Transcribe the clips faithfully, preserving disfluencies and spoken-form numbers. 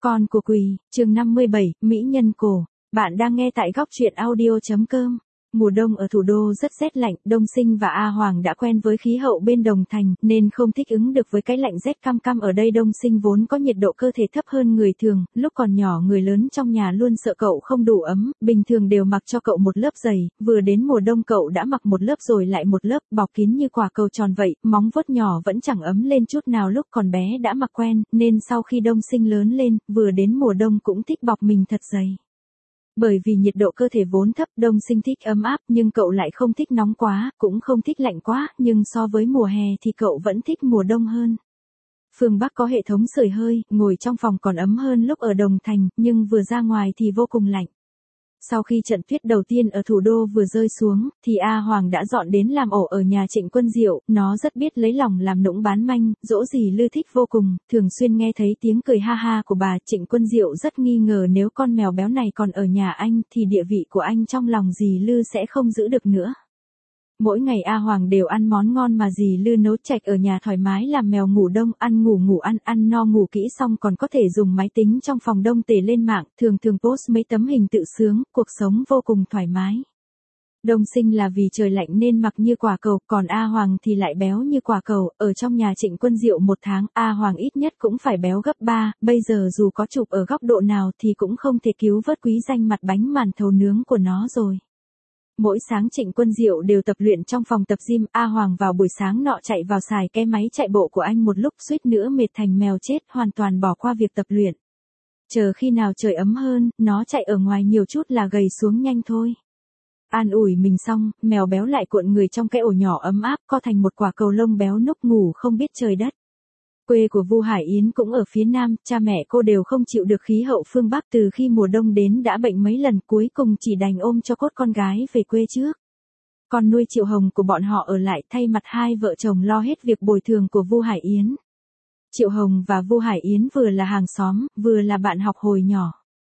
Con của Quỳ, chương năm mươi bảy, Mỹ nhân cổ. Bạn đang nghe tại góc truyện audio.com. Mùa đông ở thủ đô rất rét lạnh, Đông Sinh và A Hoàng đã quen với khí hậu bên Đồng Thành, nên không thích ứng được với cái lạnh rét căm căm ở đây. Đông Sinh vốn có nhiệt độ cơ thể thấp hơn người thường, lúc còn nhỏ người lớn trong nhà luôn sợ cậu không đủ ấm, bình thường đều mặc cho cậu một lớp giày, vừa đến mùa đông cậu đã mặc một lớp rồi lại một lớp, bọc kín như quả cầu tròn vậy, móng vuốt nhỏ vẫn chẳng ấm lên chút nào. Lúc còn bé đã mặc quen, nên sau khi Đông Sinh lớn lên, vừa đến mùa đông cũng thích bọc mình thật dày. Bởi vì nhiệt độ cơ thể vốn thấp, Đông Sinh thích ấm áp, nhưng cậu lại không thích nóng quá, cũng không thích lạnh quá, nhưng so với mùa hè thì cậu vẫn thích mùa đông hơn. Phương Bắc có hệ thống sưởi hơi, ngồi trong phòng còn ấm hơn lúc ở Đồng Thành, nhưng vừa ra ngoài thì vô cùng lạnh. Sau khi trận tuyết đầu tiên ở thủ đô vừa rơi xuống, thì A Hoàng đã dọn đến làm ổ ở nhà Trịnh Quân Diệu, nó rất biết lấy lòng làm nũng bán manh, dỗ dì Lư thích vô cùng, thường xuyên nghe thấy tiếng cười ha ha của bà. Trịnh Quân Diệu rất nghi ngờ nếu con mèo béo này còn ở nhà anh, thì địa vị của anh trong lòng dì Lư sẽ không giữ được nữa. Mỗi ngày A Hoàng đều ăn món ngon mà dì Lư nấu chạch ở nhà, thoải mái làm mèo ngủ đông, ăn ngủ ngủ ăn, ăn no ngủ kỹ, xong còn có thể dùng máy tính trong phòng đông tề lên mạng, thường thường post mấy tấm hình tự sướng, cuộc sống vô cùng thoải mái. Đông Sinh là vì trời lạnh nên mặc như quả cầu, còn A Hoàng thì lại béo như quả cầu. Ở trong nhà Trịnh Quân Diệu một tháng, A Hoàng ít nhất cũng phải béo gấp ba, bây giờ dù có chụp ở góc độ nào thì cũng không thể cứu vớt quý danh mặt bánh màn thầu nướng của nó rồi. Mỗi sáng Trịnh Quân Diệu đều tập luyện trong phòng tập gym, A Hoàng vào buổi sáng nọ chạy vào xài cái máy chạy bộ của anh một lúc, suýt nữa mệt thành mèo chết, hoàn toàn bỏ qua việc tập luyện. Chờ khi nào trời ấm hơn, nó chạy ở ngoài nhiều chút là gầy xuống nhanh thôi. An ủi mình xong, mèo béo lại cuộn người trong cái ổ nhỏ ấm áp, co thành một quả cầu lông béo núc ngủ không biết trời đất. Quê của Vu Hải Yến cũng ở phía Nam, cha mẹ cô đều không chịu được khí hậu phương Bắc, từ khi mùa đông đến đã bệnh mấy lần, cuối cùng chỉ đành ôm cho cốt con gái về quê trước. Con nuôi Triệu Hồng của bọn họ ở lại thay mặt hai vợ chồng lo hết việc bồi thường của Vu Hải Yến. Triệu Hồng và Vu Hải Yến vừa là hàng xóm, vừa là bạn học hồi nhỏ.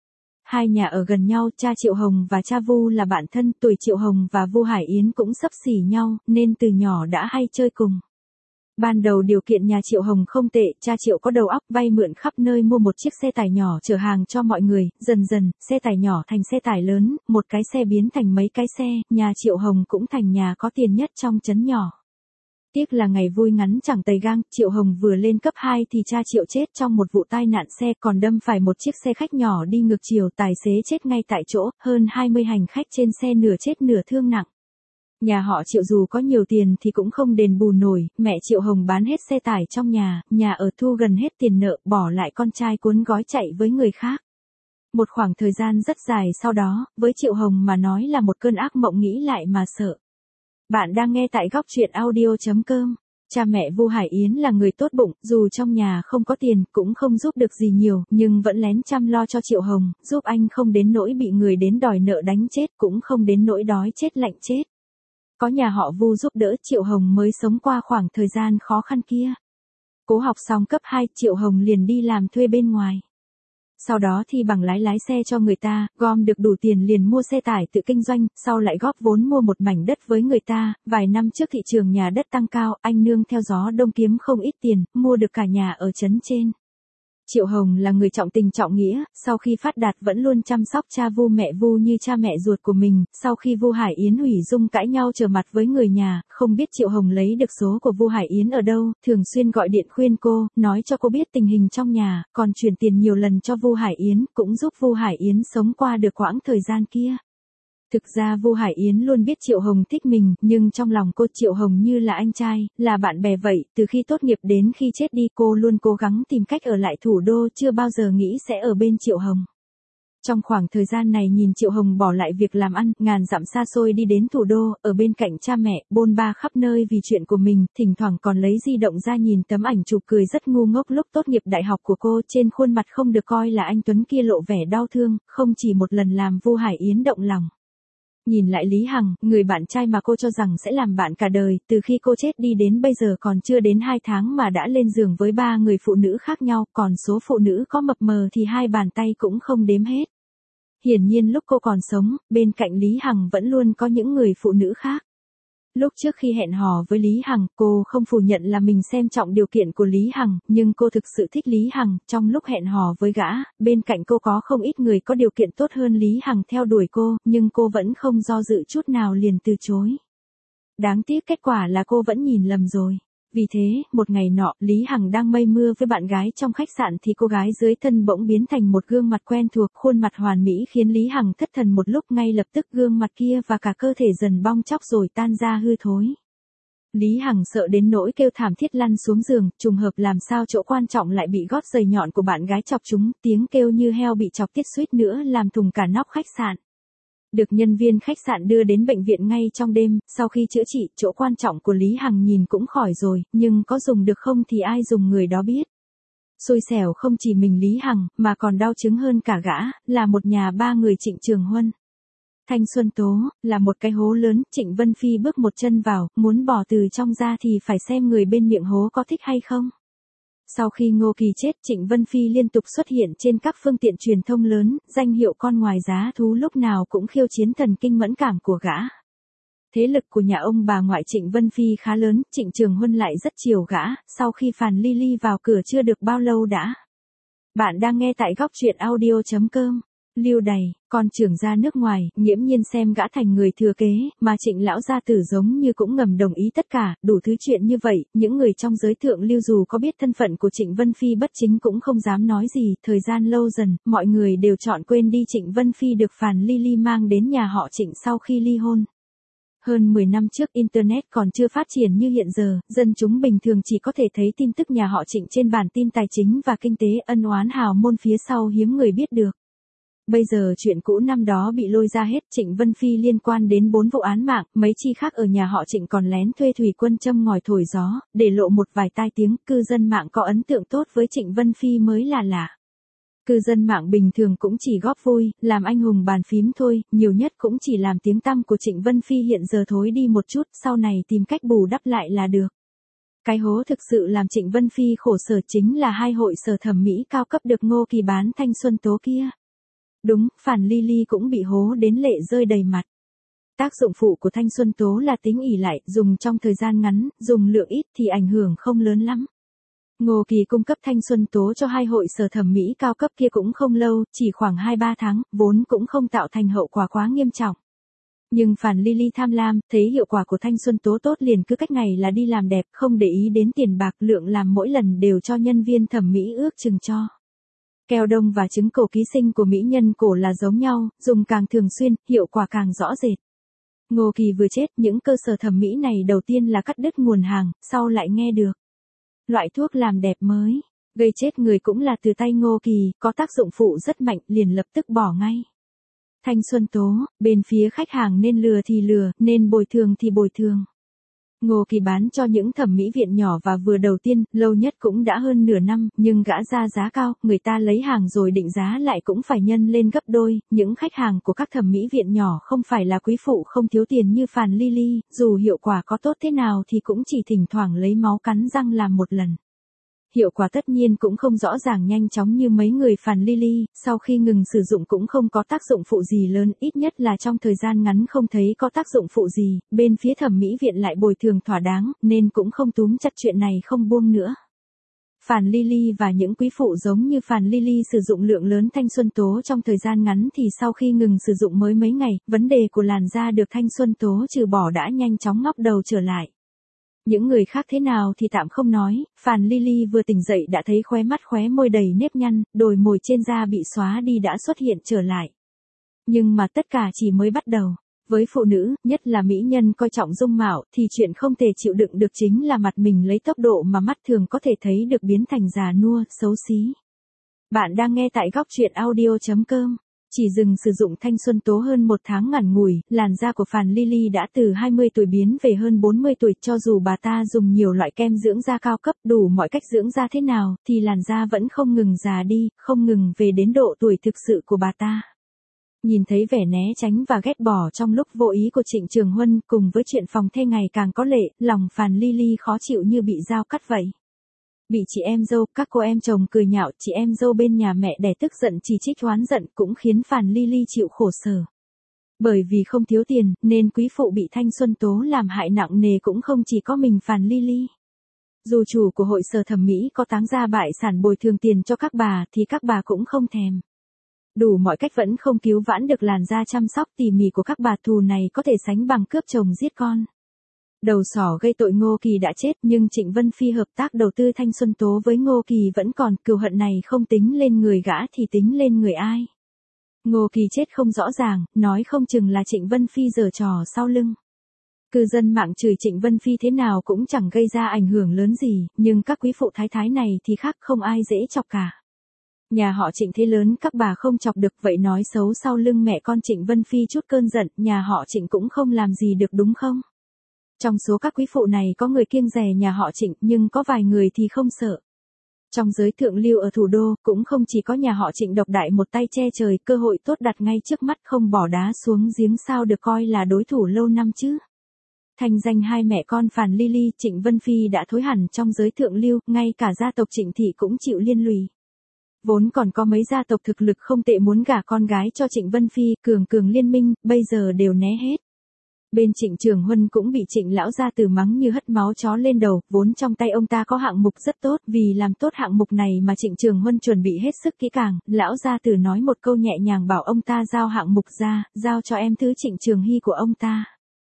Hai nhà ở gần nhau, cha Triệu Hồng và cha Vu là bạn thân, tuổi Triệu Hồng và Vu Hải Yến cũng xấp xỉ nhau, nên từ nhỏ đã hay chơi cùng. Ban đầu điều kiện nhà Triệu Hồng không tệ, cha Triệu có đầu óc, vay mượn khắp nơi mua một chiếc xe tải nhỏ chở hàng cho mọi người, dần dần, xe tải nhỏ thành xe tải lớn, một cái xe biến thành mấy cái xe, nhà Triệu Hồng cũng thành nhà có tiền nhất trong trấn nhỏ. Tiếc là ngày vui ngắn chẳng tày gang, Triệu Hồng vừa lên cấp hai thì cha Triệu chết trong một vụ tai nạn xe, còn đâm phải một chiếc xe khách nhỏ đi ngược chiều, tài xế chết ngay tại chỗ, hơn hai mươi hành khách trên xe nửa chết nửa thương nặng. Nhà họ Triệu dù có nhiều tiền thì cũng không đền bù nổi, mẹ Triệu Hồng bán hết xe tải trong nhà, nhà ở thu gần hết tiền nợ, bỏ lại con trai cuốn gói chạy với người khác. Một khoảng thời gian rất dài sau đó, với Triệu Hồng mà nói là một cơn ác mộng, nghĩ lại mà sợ. Bạn đang nghe tại góc truyện audio.com. Cha mẹ Vu Hải Yến là người tốt bụng, dù trong nhà không có tiền, cũng không giúp được gì nhiều, nhưng vẫn lén chăm lo cho Triệu Hồng, giúp anh không đến nỗi bị người đến đòi nợ đánh chết, cũng không đến nỗi đói chết lạnh chết. Có nhà họ Vu giúp đỡ, Triệu Hồng mới sống qua khoảng thời gian khó khăn kia. Cố học xong cấp hai, Triệu Hồng liền đi làm thuê bên ngoài. Sau đó thì bằng lái lái xe cho người ta, gom được đủ tiền liền mua xe tải tự kinh doanh, sau lại góp vốn mua một mảnh đất với người ta. Vài năm trước thị trường nhà đất tăng cao, anh nương theo gió đông kiếm không ít tiền, mua được cả nhà ở trấn trên. Triệu Hồng là người trọng tình trọng nghĩa, sau khi phát đạt vẫn luôn chăm sóc cha Vu mẹ Vu như cha mẹ ruột của mình. Sau khi Vu Hải Yến hủy dung cãi nhau trở mặt với người nhà, không biết Triệu Hồng lấy được số của Vu Hải Yến ở đâu, thường xuyên gọi điện khuyên cô, nói cho cô biết tình hình trong nhà, còn chuyển tiền nhiều lần cho Vu Hải Yến, cũng giúp Vu Hải Yến sống qua được quãng thời gian kia. Thực ra Vu Hải Yến luôn biết Triệu Hồng thích mình, nhưng trong lòng cô Triệu Hồng như là anh trai, là bạn bè vậy, từ khi tốt nghiệp đến khi chết đi cô luôn cố gắng tìm cách ở lại thủ đô, chưa bao giờ nghĩ sẽ ở bên Triệu Hồng. Trong khoảng thời gian này nhìn Triệu Hồng bỏ lại việc làm ăn, ngàn dặm xa xôi đi đến thủ đô, ở bên cạnh cha mẹ, bôn ba khắp nơi vì chuyện của mình, thỉnh thoảng còn lấy di động ra nhìn tấm ảnh chụp cười rất ngu ngốc lúc tốt nghiệp đại học của cô, trên khuôn mặt không được coi là anh tuấn kia lộ vẻ đau thương, không chỉ một lần làm Vu Hải Yến động lòng. Nhìn lại Lý Hằng, người bạn trai mà cô cho rằng sẽ làm bạn cả đời, từ khi cô chết đi đến bây giờ còn chưa đến hai tháng mà đã lên giường với ba người phụ nữ khác nhau, còn số phụ nữ có mập mờ thì hai bàn tay cũng không đếm hết. Hiển nhiên lúc cô còn sống, bên cạnh Lý Hằng vẫn luôn có những người phụ nữ khác. Lúc trước khi hẹn hò với Lý Hằng, cô không phủ nhận là mình xem trọng điều kiện của Lý Hằng, nhưng cô thực sự thích Lý Hằng, trong lúc hẹn hò với gã, bên cạnh cô có không ít người có điều kiện tốt hơn Lý Hằng theo đuổi cô, nhưng cô vẫn không do dự chút nào liền từ chối. Đáng tiếc kết quả là cô vẫn nhìn lầm rồi. Vì thế, một ngày nọ, Lý Hằng đang mây mưa với bạn gái trong khách sạn thì cô gái dưới thân bỗng biến thành một gương mặt quen thuộc, khuôn mặt hoàn mỹ khiến Lý Hằng thất thần một lúc, ngay lập tức gương mặt kia và cả cơ thể dần bong tróc rồi tan ra hư thối. Lý Hằng sợ đến nỗi kêu thảm thiết lăn xuống giường, trùng hợp làm sao chỗ quan trọng lại bị gót giày nhọn của bạn gái chọc trúng, tiếng kêu như heo bị chọc tiết suýt nữa làm thùng cả nóc khách sạn. Được nhân viên khách sạn đưa đến bệnh viện ngay trong đêm, sau khi chữa trị, chỗ quan trọng của Lý Hằng nhìn cũng khỏi rồi, nhưng có dùng được không thì ai dùng người đó biết. Xui xẻo không chỉ mình Lý Hằng, mà còn đau chứng hơn cả gã, là một nhà ba người Trịnh Trường Huân. Thanh Xuân Tố, là một cái hố lớn, Trịnh Vân Phi bước một chân vào, muốn bỏ từ trong ra thì phải xem người bên miệng hố có thích hay không. Sau khi Ngô Kỳ chết, Trịnh Vân Phi liên tục xuất hiện trên các phương tiện truyền thông lớn, danh hiệu con ngoài giá thú lúc nào cũng khiêu chiến thần kinh mẫn cảm của gã. Thế lực của nhà ông bà ngoại Trịnh Vân Phi khá lớn, Trịnh Trường Huân lại rất chiều gã, sau khi Phàn Ly Ly vào cửa chưa được bao lâu đã. Bạn đang nghe tại góc truyện audio chấm com. Lưu Đày, con trưởng gia nước ngoài, nghiễm nhiên xem gã thành người thừa kế, mà Trịnh lão gia tử giống như cũng ngầm đồng ý tất cả, đủ thứ chuyện như vậy, những người trong giới thượng lưu dù có biết thân phận của Trịnh Vân Phi bất chính cũng không dám nói gì, thời gian lâu dần, mọi người đều chọn quên đi Trịnh Vân Phi được Phàn Ly Ly mang đến nhà họ Trịnh sau khi ly hôn. Hơn mười năm trước Internet còn chưa phát triển như hiện giờ, dân chúng bình thường chỉ có thể thấy tin tức nhà họ Trịnh trên bản tin tài chính và kinh tế, ân oán hào môn phía sau hiếm người biết được. Bây giờ chuyện cũ năm đó bị lôi ra hết, Trịnh Vân Phi liên quan đến bốn vụ án mạng, mấy chi khác ở nhà họ Trịnh còn lén thuê thủy quân châm ngòi thổi gió, để lộ một vài tai tiếng, cư dân mạng có ấn tượng tốt với Trịnh Vân Phi mới là lạ. Cư dân mạng bình thường cũng chỉ góp vui, làm anh hùng bàn phím thôi, nhiều nhất cũng chỉ làm tiếng tăm của Trịnh Vân Phi hiện giờ thối đi một chút, sau này tìm cách bù đắp lại là được. Cái hố thực sự làm Trịnh Vân Phi khổ sở chính là hai hội sở thẩm mỹ cao cấp được Ngô Kỳ bán Thanh Xuân Tố kia. Đúng, Phàn Ly Ly cũng bị hố đến lệ rơi đầy mặt. Tác dụng phụ của Thanh Xuân Tố là tính ỷ lại, dùng trong thời gian ngắn, dùng lượng ít thì ảnh hưởng không lớn lắm. Ngô Kỳ cung cấp Thanh Xuân Tố cho hai hội sở thẩm mỹ cao cấp kia cũng không lâu, chỉ khoảng hai ba tháng, vốn cũng không tạo thành hậu quả quá nghiêm trọng. Nhưng Phàn Ly Ly tham lam, thấy hiệu quả của Thanh Xuân Tố tốt liền cứ cách ngày là đi làm đẹp, không để ý đến tiền bạc, lượng làm mỗi lần đều cho nhân viên thẩm mỹ ước chừng cho. Keo đông và trứng cổ ký sinh của mỹ nhân cổ là giống nhau, dùng càng thường xuyên, hiệu quả càng rõ rệt. Ngô Kỳ vừa chết, những cơ sở thẩm mỹ này đầu tiên là cắt đứt nguồn hàng, sau lại nghe được loại thuốc làm đẹp mới, gây chết người cũng là từ tay Ngô Kỳ, có tác dụng phụ rất mạnh, liền lập tức bỏ ngay. Thanh Xuân Tố, bên phía khách hàng nên lừa thì lừa, nên bồi thường thì bồi thường. Ngô Kỳ bán cho những thẩm mỹ viện nhỏ và vừa đầu tiên, lâu nhất cũng đã hơn nửa năm, nhưng gã ra giá cao, người ta lấy hàng rồi định giá lại cũng phải nhân lên gấp đôi, những khách hàng của các thẩm mỹ viện nhỏ không phải là quý phụ không thiếu tiền như Phàn Ly Ly, dù hiệu quả có tốt thế nào thì cũng chỉ thỉnh thoảng lấy máu cắn răng làm một lần. Hiệu quả tất nhiên cũng không rõ ràng nhanh chóng như mấy người Phàn Ly Ly, sau khi ngừng sử dụng cũng không có tác dụng phụ gì lớn, ít nhất là trong thời gian ngắn không thấy có tác dụng phụ gì, bên phía thẩm mỹ viện lại bồi thường thỏa đáng, nên cũng không túm chặt chuyện này không buông nữa. Phàn Ly Ly và những quý phụ giống như Phàn Ly Ly sử dụng lượng lớn Thanh Xuân Tố trong thời gian ngắn thì sau khi ngừng sử dụng mới mấy ngày, vấn đề của làn da được Thanh Xuân Tố trừ bỏ đã nhanh chóng ngóc đầu trở lại. Những người khác thế nào thì tạm không nói, Phàn Ly Ly vừa tỉnh dậy đã thấy khóe mắt khóe môi đầy nếp nhăn, đồi mồi trên da bị xóa đi đã xuất hiện trở lại. Nhưng mà tất cả chỉ mới bắt đầu. Với phụ nữ, nhất là mỹ nhân coi trọng dung mạo, thì chuyện không thể chịu đựng được chính là mặt mình lấy tốc độ mà mắt thường có thể thấy được biến thành già nua, xấu xí. Bạn đang nghe tại góc truyện audio chấm com. Chỉ dừng sử dụng Thanh Xuân Tố hơn một tháng ngắn ngủi, làn da của Phàn Ly Ly đã từ hai mươi tuổi biến về hơn bốn mươi tuổi, cho dù bà ta dùng nhiều loại kem dưỡng da cao cấp đủ mọi cách dưỡng da thế nào, thì làn da vẫn không ngừng già đi, không ngừng về đến độ tuổi thực sự của bà ta. Nhìn thấy vẻ né tránh và ghét bỏ trong lúc vô ý của Trịnh Trường Huân cùng với chuyện phòng thê ngày càng có lệ, lòng Phàn Ly Ly khó chịu như bị dao cắt vậy. Bị chị em dâu, các cô em chồng cười nhạo, chị em dâu bên nhà mẹ đẻ tức giận chỉ trích oán giận cũng khiến Phàn Ly Ly chịu khổ sở. Bởi vì không thiếu tiền, nên quý phụ bị Thanh Xuân Tố làm hại nặng nề cũng không chỉ có mình Phàn Ly Ly. Dù chủ của hội sở thẩm mỹ có táng ra bại sản bồi thường tiền cho các bà thì các bà cũng không thèm. Đủ mọi cách vẫn không cứu vãn được làn da chăm sóc tỉ mỉ của các bà, thù này có thể sánh bằng cướp chồng giết con. Đầu sỏ gây tội Ngô Kỳ đã chết, nhưng Trịnh Vân Phi hợp tác đầu tư Thanh Xuân Tố với Ngô Kỳ vẫn còn, cừu hận này không tính lên người gã thì tính lên người ai. Ngô Kỳ chết không rõ ràng, nói không chừng là Trịnh Vân Phi giở trò sau lưng. Cư dân mạng chửi Trịnh Vân Phi thế nào cũng chẳng gây ra ảnh hưởng lớn gì, nhưng các quý phụ thái thái này thì khác, không ai dễ chọc cả. Nhà họ Trịnh thế lớn các bà không chọc được, vậy nói xấu sau lưng mẹ con Trịnh Vân Phi chút cơn giận, nhà họ Trịnh cũng không làm gì được đúng không? Trong số các quý phụ này có người kiêng dè nhà họ Trịnh, nhưng có vài người thì không sợ. Trong giới thượng lưu ở thủ đô, cũng không chỉ có nhà họ Trịnh độc đại một tay che trời, cơ hội tốt đặt ngay trước mắt, không bỏ đá xuống giếng sao được coi là đối thủ lâu năm chứ. Thành danh hai mẹ con Phàn Ly Ly, Trịnh Vân Phi đã thối hẳn trong giới thượng lưu, ngay cả gia tộc Trịnh Thị cũng chịu liên lụy. Vốn còn có mấy gia tộc thực lực không tệ muốn gả con gái cho Trịnh Vân Phi, cường cường liên minh, bây giờ đều né hết. Bên Trịnh Trường Huân cũng bị Trịnh lão gia tử mắng như hất máu chó lên đầu, vốn trong tay ông ta có hạng mục rất tốt, vì làm tốt hạng mục này mà Trịnh Trường Huân chuẩn bị hết sức kỹ càng, lão gia tử nói một câu nhẹ nhàng bảo ông ta giao hạng mục ra, giao cho em thứ Trịnh Trường Hy của ông ta.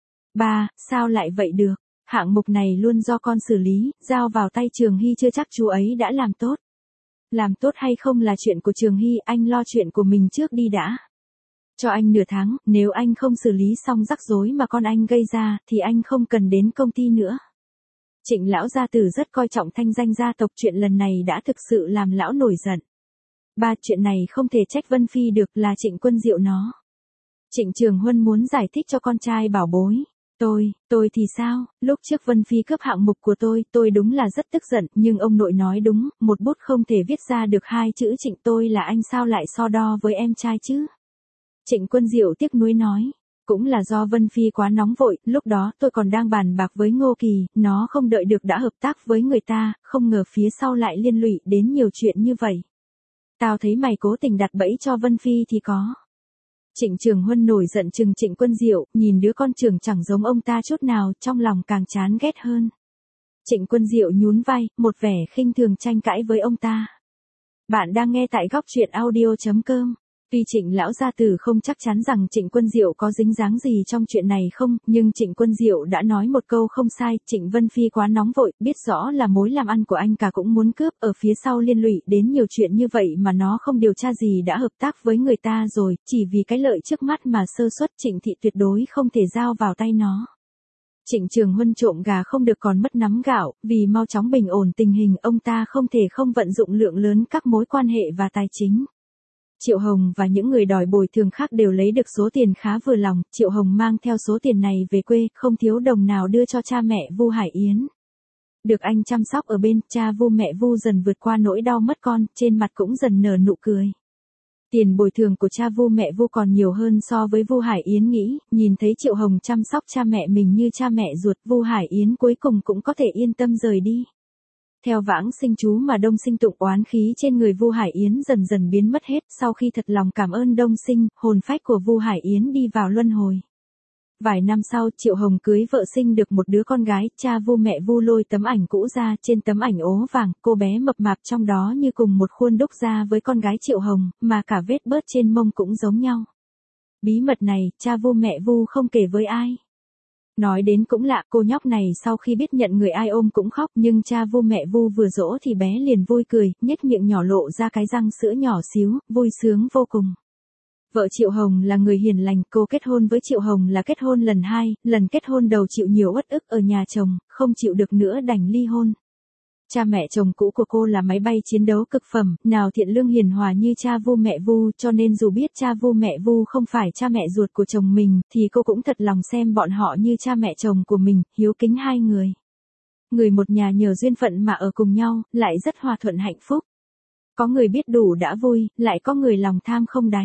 Ba, sao lại vậy được, hạng mục này luôn do con xử lý, giao vào tay Trường Hy chưa chắc chú ấy đã làm tốt. Làm tốt hay không là chuyện của Trường Hy, anh lo chuyện của mình trước đi đã. Cho anh nửa tháng, nếu anh không xử lý xong rắc rối mà con anh gây ra, thì anh không cần đến công ty nữa. Trịnh lão gia tử rất coi trọng thanh danh gia tộc, chuyện lần này đã thực sự làm lão nổi giận. Ba, chuyện này không thể trách Vân Phi được, là Trịnh Quân Diệu nó. Trịnh Trường Huân muốn giải thích cho con trai bảo bối. Tôi, tôi thì sao, lúc trước Vân Phi cướp hạng mục của tôi, tôi đúng là rất tức giận, nhưng ông nội nói đúng, một bút không thể viết ra được hai chữ Trịnh, tôi là anh sao lại so đo với em trai chứ. Trịnh Quân Diệu tiếc nuối nói, cũng là do Vân Phi quá nóng vội, lúc đó tôi còn đang bàn bạc với Ngô Kỳ, nó không đợi được đã hợp tác với người ta, không ngờ phía sau lại liên lụy đến nhiều chuyện như vậy. Tao thấy mày cố tình đặt bẫy cho Vân Phi thì có. Trịnh Trường Huân nổi giận chừng Trịnh Quân Diệu, nhìn đứa con trưởng chẳng giống ông ta chút nào, trong lòng càng chán ghét hơn. Trịnh Quân Diệu nhún vai, một vẻ khinh thường tranh cãi với ông ta. Bạn đang nghe tại góc truyện audio chấm com. Tuy Trịnh lão gia tử không chắc chắn rằng Trịnh Quân Diệu có dính dáng gì trong chuyện này không, nhưng Trịnh Quân Diệu đã nói một câu không sai, Trịnh Vân Phi quá nóng vội, biết rõ là mối làm ăn của anh cả cũng muốn cướp, ở phía sau liên lụy đến nhiều chuyện như vậy mà nó không điều tra gì đã hợp tác với người ta rồi, chỉ vì cái lợi trước mắt mà sơ suất, Trịnh Thị tuyệt đối không thể giao vào tay nó. Trịnh Trường Huân trộm gà không được còn mất nắm gạo, vì mau chóng bình ổn tình hình, ông ta không thể không vận dụng lượng lớn các mối quan hệ và tài chính. Triệu Hồng và những người đòi bồi thường khác đều lấy được số tiền khá vừa lòng, Triệu Hồng mang theo số tiền này về quê, không thiếu đồng nào đưa cho cha mẹ Vu Hải Yến. Được anh chăm sóc ở bên, cha Vu mẹ Vu dần vượt qua nỗi đau mất con, trên mặt cũng dần nở nụ cười. Tiền bồi thường của cha Vu mẹ Vu còn nhiều hơn so với Vu Hải Yến nghĩ, nhìn thấy Triệu Hồng chăm sóc cha mẹ mình như cha mẹ ruột, Vu Hải Yến cuối cùng cũng có thể yên tâm rời đi. Theo vãng sinh chú mà Đông Sinh tụng, oán khí trên người Vu Hải Yến dần dần biến mất hết, sau khi thật lòng cảm ơn Đông Sinh, hồn phách của Vu Hải Yến đi vào luân hồi. Vài năm sau, Triệu Hồng cưới vợ sinh được một đứa con gái, cha Vu mẹ Vu lôi tấm ảnh cũ ra, trên tấm ảnh ố vàng, cô bé mập mạp trong đó như cùng một khuôn đúc ra với con gái Triệu Hồng, mà cả vết bớt trên mông cũng giống nhau. Bí mật này, cha Vu mẹ Vu không kể với ai. Nói đến cũng lạ, cô nhóc này sau khi biết nhận người ai ôm cũng khóc, nhưng cha Vu mẹ Vu vừa dỗ thì bé liền vui cười, nhếch miệng nhỏ lộ ra cái răng sữa nhỏ xíu, vui sướng vô cùng. Vợ Triệu Hồng là người hiền lành, cô kết hôn với Triệu Hồng là kết hôn lần hai, lần kết hôn đầu chịu nhiều uất ức ở nhà chồng, không chịu được nữa đành ly hôn. Cha mẹ chồng cũ của cô là máy bay chiến đấu cực phẩm, nào thiện lương hiền hòa như cha Vu mẹ Vu, cho nên dù biết cha Vu mẹ Vu không phải cha mẹ ruột của chồng mình, thì cô cũng thật lòng xem bọn họ như cha mẹ chồng của mình, hiếu kính hai người. Người một nhà nhờ duyên phận mà ở cùng nhau, lại rất hòa thuận hạnh phúc. Có người biết đủ đã vui, lại có người lòng tham không đáy.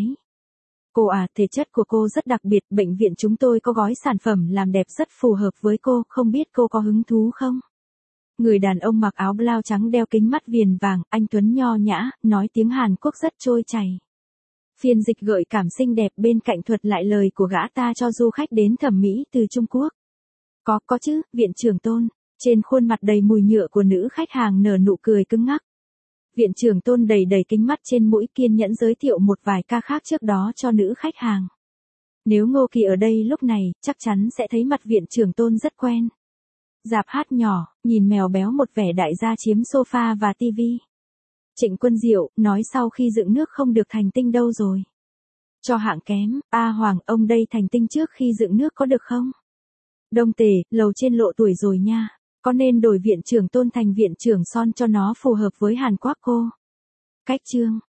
Cô à, thể chất của cô rất đặc biệt, bệnh viện chúng tôi có gói sản phẩm làm đẹp rất phù hợp với cô, không biết cô có hứng thú không? Người đàn ông mặc áo blau trắng đeo kính mắt viền vàng, anh tuấn nho nhã, nói tiếng Hàn Quốc rất trôi chảy. Phiên dịch gợi cảm xinh đẹp bên cạnh thuật lại lời của gã ta cho du khách đến thẩm mỹ từ Trung Quốc. Có, có chứ, viện trưởng Tôn. Trên khuôn mặt đầy mùi nhựa của nữ khách hàng nở nụ cười cứng ngắc. Viện trưởng Tôn đầy đầy kính mắt trên mũi kiên nhẫn giới thiệu một vài ca khác trước đó cho nữ khách hàng. Nếu Ngô Kỳ ở đây lúc này, chắc chắn sẽ thấy mặt viện trưởng Tôn rất quen. Dạp hát nhỏ, nhìn mèo béo một vẻ đại gia chiếm sofa và tivi. Trịnh Quân Diệu, nói sau khi dựng nước không được thành tinh đâu rồi. Cho hạng kém, A Hoàng, ông đây thành tinh trước khi dựng nước có được không? Đông Tề, lầu trên lộ tuổi rồi nha. Có nên đổi viện trưởng Tôn thành viện trưởng Son cho nó phù hợp với Hàn Quốc cô? Cách chương